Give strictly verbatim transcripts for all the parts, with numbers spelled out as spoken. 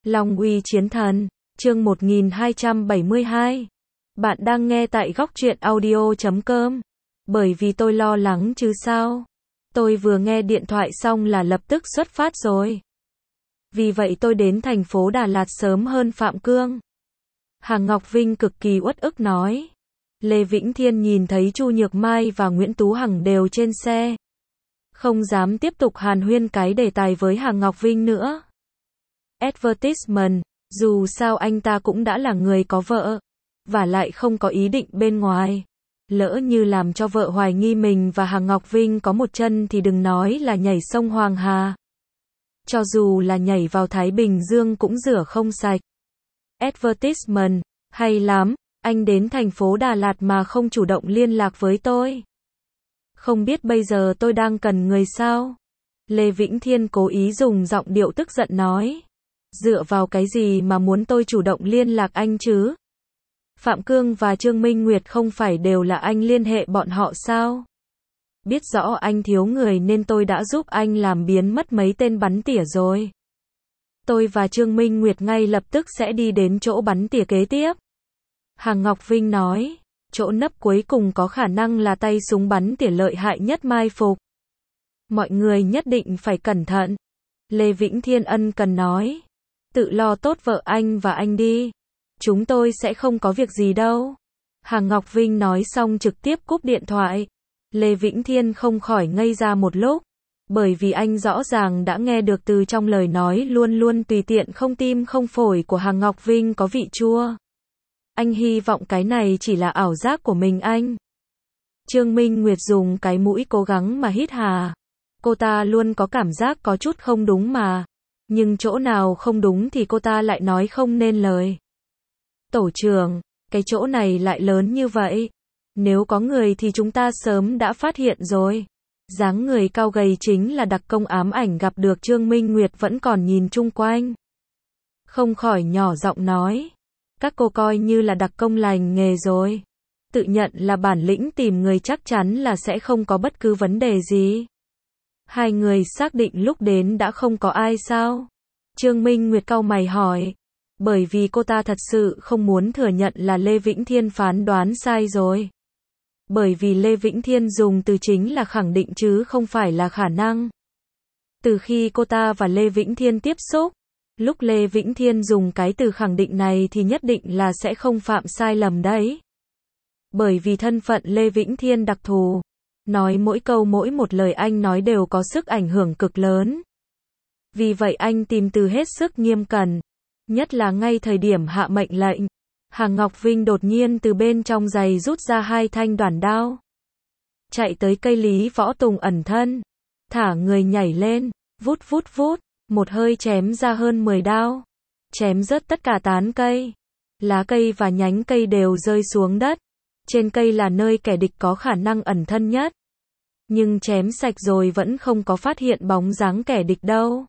Long uy chiến thần, chương một nghìn hai trăm bảy mươi hai. Bạn đang nghe tại góc truyện audio chấm com. Bởi vì tôi lo lắng chứ sao. Tôi vừa nghe điện thoại xong là lập tức xuất phát rồi. Vì vậy tôi đến thành phố Đà Lạt sớm hơn Phạm Cương. Hà Ngọc Vinh cực kỳ uất ức nói. Lê Vĩnh Thiên nhìn thấy Chu Nhược Mai và Nguyễn Tú Hằng đều trên xe. Không dám tiếp tục hàn huyên cái đề tài với Hà Ngọc Vinh nữa. Advertisement, dù sao anh ta cũng đã là người có vợ, và lại không có ý định bên ngoài. Lỡ như làm cho vợ hoài nghi mình và Hà Ngọc Vinh có một chân thì đừng nói là nhảy sông Hoàng Hà. Cho dù là nhảy vào Thái Bình Dương cũng rửa không sạch. Advertisement, hay lắm, anh đến thành phố Đà Lạt mà không chủ động liên lạc với tôi. Không biết bây giờ tôi đang cần người sao? Lê Vĩnh Thiên cố ý dùng giọng điệu tức giận nói. Dựa vào cái gì mà muốn tôi chủ động liên lạc anh chứ? Phạm Cương và Trương Minh Nguyệt không phải đều là anh liên hệ bọn họ sao? Biết rõ anh thiếu người nên tôi đã giúp anh làm biến mất mấy tên bắn tỉa rồi. Tôi và Trương Minh Nguyệt ngay lập tức sẽ đi đến chỗ bắn tỉa kế tiếp. Hà Ngọc Vinh nói, chỗ nấp cuối cùng có khả năng là tay súng bắn tỉa lợi hại nhất mai phục. Mọi người nhất định phải cẩn thận. Lê Vĩnh Thiên ân cần nói. Tự lo tốt vợ anh và anh đi. Chúng tôi sẽ không có việc gì đâu. Hà Ngọc Vinh nói xong trực tiếp cúp điện thoại. Lê Vĩnh Thiên không khỏi ngây ra một lúc. Bởi vì anh rõ ràng đã nghe được từ trong lời nói luôn luôn tùy tiện không tim không phổi của Hà Ngọc Vinh có vị chua. Anh hy vọng cái này chỉ là ảo giác của mình anh. Trương Minh Nguyệt dùng cái mũi cố gắng mà hít hà. Cô ta luôn có cảm giác có chút không đúng mà. Nhưng chỗ nào không đúng thì cô ta lại nói không nên lời. Tổ trưởng, cái chỗ này lại lớn như vậy. Nếu có người thì chúng ta sớm đã phát hiện rồi. Dáng người cao gầy chính là đặc công ám ảnh gặp được Trương Minh Nguyệt vẫn còn nhìn chung quanh. Không khỏi nhỏ giọng nói. Các cô coi như là đặc công lành nghề rồi. Tự nhận là bản lĩnh tìm người chắc chắn là sẽ không có bất cứ vấn đề gì. Hai người xác định lúc đến đã không có ai sao? Trương Minh Nguyệt cau mày hỏi. Bởi vì cô ta thật sự không muốn thừa nhận là Lê Vĩnh Thiên phán đoán sai rồi. Bởi vì Lê Vĩnh Thiên dùng từ chính là khẳng định chứ không phải là khả năng. Từ khi cô ta và Lê Vĩnh Thiên tiếp xúc, lúc Lê Vĩnh Thiên dùng cái từ khẳng định này thì nhất định là sẽ không phạm sai lầm đấy. Bởi vì thân phận Lê Vĩnh Thiên đặc thù. Nói mỗi câu mỗi một lời anh nói đều có sức ảnh hưởng cực lớn. Vì vậy anh tìm từ hết sức nghiêm cẩn. Nhất là ngay thời điểm hạ mệnh lệnh. Hà Ngọc Vinh đột nhiên từ bên trong giày rút ra hai thanh đoản đao. Chạy tới cây Lý Võ Tùng ẩn thân. Thả người nhảy lên. Vút vút vút. Một hơi chém ra hơn mười đao. Chém rớt tất cả tán cây. Lá cây và nhánh cây đều rơi xuống đất. Trên cây là nơi kẻ địch có khả năng ẩn thân nhất. Nhưng chém sạch rồi vẫn không có phát hiện bóng dáng kẻ địch đâu.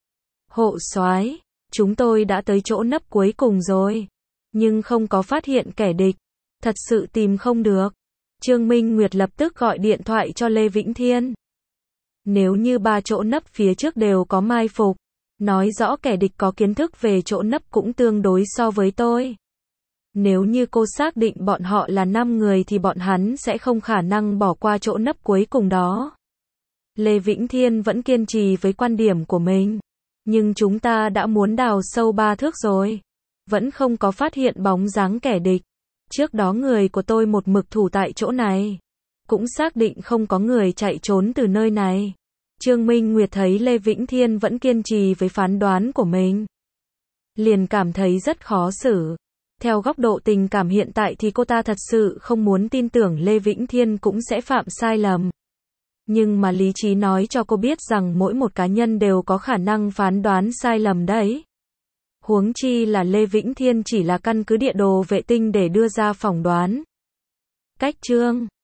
Hộ soái, chúng tôi đã tới chỗ nấp cuối cùng rồi. Nhưng không có phát hiện kẻ địch. Thật sự tìm không được. Trương Minh Nguyệt lập tức gọi điện thoại cho Lê Vĩnh Thiên. Nếu như ba chỗ nấp phía trước đều có mai phục, nói rõ kẻ địch có kiến thức về chỗ nấp cũng tương đối so với tôi. Nếu như cô xác định bọn họ là năm người thì bọn hắn sẽ không khả năng bỏ qua chỗ nấp cuối cùng đó. Lê Vĩnh Thiên vẫn kiên trì với quan điểm của mình. Nhưng chúng ta đã muốn đào sâu ba thước rồi. Vẫn không có phát hiện bóng dáng kẻ địch. Trước đó người của tôi một mực thủ tại chỗ này. Cũng xác định không có người chạy trốn từ nơi này. Trương Minh Nguyệt thấy Lê Vĩnh Thiên vẫn kiên trì với phán đoán của mình. Liền cảm thấy rất khó xử. Theo góc độ tình cảm hiện tại thì cô ta thật sự không muốn tin tưởng Lê Vĩnh Thiên cũng sẽ phạm sai lầm. Nhưng mà lý trí nói cho cô biết rằng mỗi một cá nhân đều có khả năng phán đoán sai lầm đấy. Huống chi là Lê Vĩnh Thiên chỉ là căn cứ địa đồ vệ tinh để đưa ra phỏng đoán. Cách chương